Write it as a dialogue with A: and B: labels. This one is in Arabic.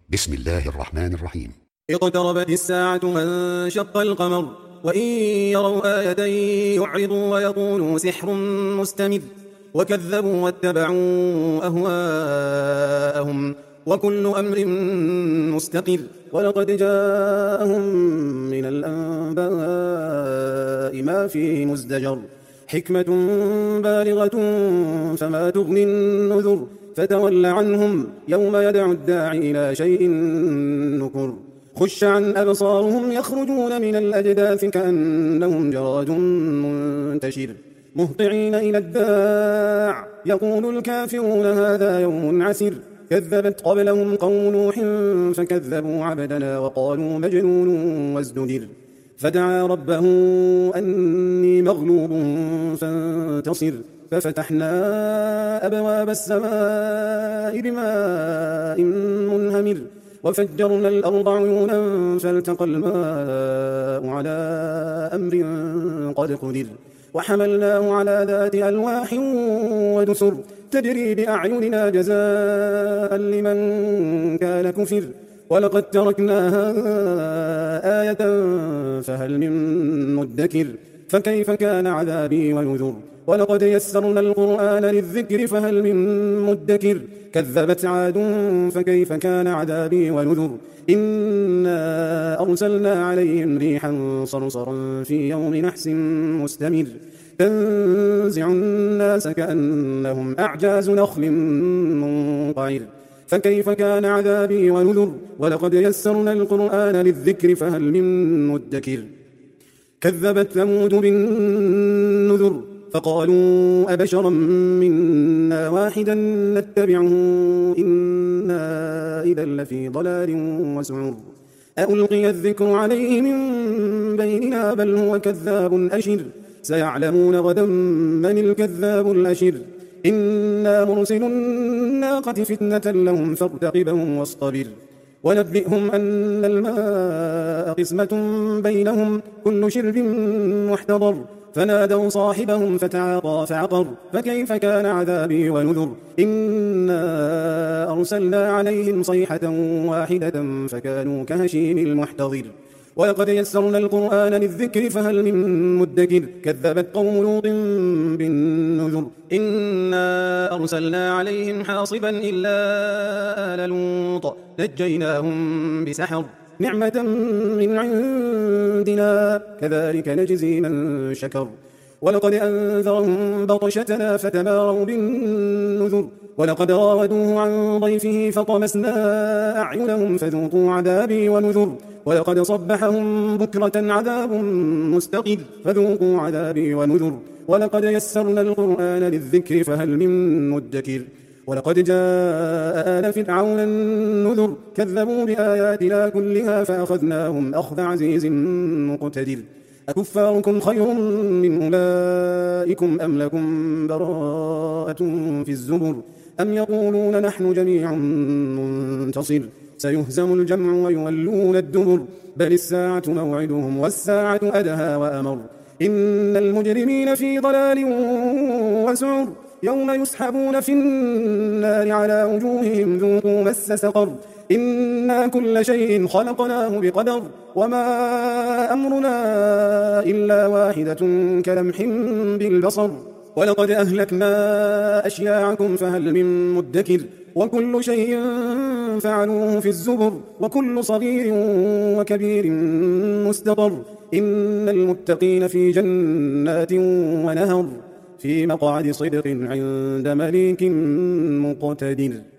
A: بسم الله الرحمن الرحيم.
B: اقتربت الساعة وانشق القمر وإن يروا آية يعرضوا ويقولوا سحر مستمر وكذبوا واتبعوا أهواءهم وكل أمر مستقر ولقد جاءهم من الأنباء ما فيه مزدجر حكمة بالغة فما تغني النذر فتول عنهم يوم يدعو الداعي إلى شيء نكر خش عن أبصارهم يخرجون من الأجداث كأنهم جراد منتشر مهطعين إلى الداع يقول الكافرون هذا يوم عسر كذبت قبلهم قوم نوح فكذبوا عبدنا وقالوا مجنون وازدجر فدعا ربه أني مغلوب فانتصر ففتحنا أبواب السماء بماء منهمر وفجرنا الأرض عيونا فالتقى الماء على أمر قد قدر وحملناه على ذات ألواح ودسر تجري بأعيننا جزاء لمن كان كفر ولقد تركناها آية فهل من مدكر فكيف كان عذابي ونذر ولقد يسرنا القرآن للذكر فهل من مدكر كذبت عاد فكيف كان عذابي ونذر إنا أرسلنا عليهم ريحا صرصرا في يوم نحس مستمر تنزع الناس كأنهم أعجاز نخل منقعر فكيف كان عذابي ونذر ولقد يسرنا القرآن للذكر فهل من مدكر كذبت ثمود بالنذر فقالوا أبشرا منا واحدا نتبعه إنا إذا لفي ضلال وسعر ألقي الذكر عليه من بيننا بل هو كذاب أشر سيعلمون غدا من الكذاب الأشر إنا مرسل الناقة فتنة لهم فارتقبهم واصطبر ونبئهم أن الماء قسمة بينهم كل شرب محتضر فنادوا صاحبهم فتعاطى فعقر فكيف كان عذابي ونذر إنا أرسلنا عليهم صيحة واحدة فكانوا كهشيم المحتضر ولقد يسرنا القرآن للذكر فهل من مدكر كذبت قوم لوط بالنذر إنا أرسلنا عليهم حاصبا إلا آل لوط نجيناهم بسحر نعمة من عندنا كذلك نجزي من شكر ولقد أنذرهم بطشتنا فتماروا بالنذر ولقد راودوه عن ضيفه فطمسنا أعينهم فذوقوا عذابي ونذر ولقد صبحهم بكرة عذاب مستقر فذوقوا عذابي ونذر ولقد يسرنا القرآن للذكر فهل من مدكر ولقد جاء آل فرعون النذر كذبوا بآياتنا كلها فأخذناهم أخذ عزيز مقتدر أكفاركم خير من أولئكم أم لكم براءة في الزبر أم يقولون نحن جميع منتصر سيهزم الجمع ويولون الدبر بل الساعة موعدهم والساعة أدهى وأمر إن المجرمين في ضلال وسعر يوم يسحبون في النار على وجوههم ذوقوا مس سقر إنا كل شيء خلقناه بقدر وما أمرنا إلا واحدة كلمح بالبصر ولقد أهلكنا أشياعكم فهل من مدكر وكل شيء فعلوه في الزبر وكل صغير وكبير مستقر إن المتقين في جنات ونهر في مقعد صدق عند مليك مقتدر.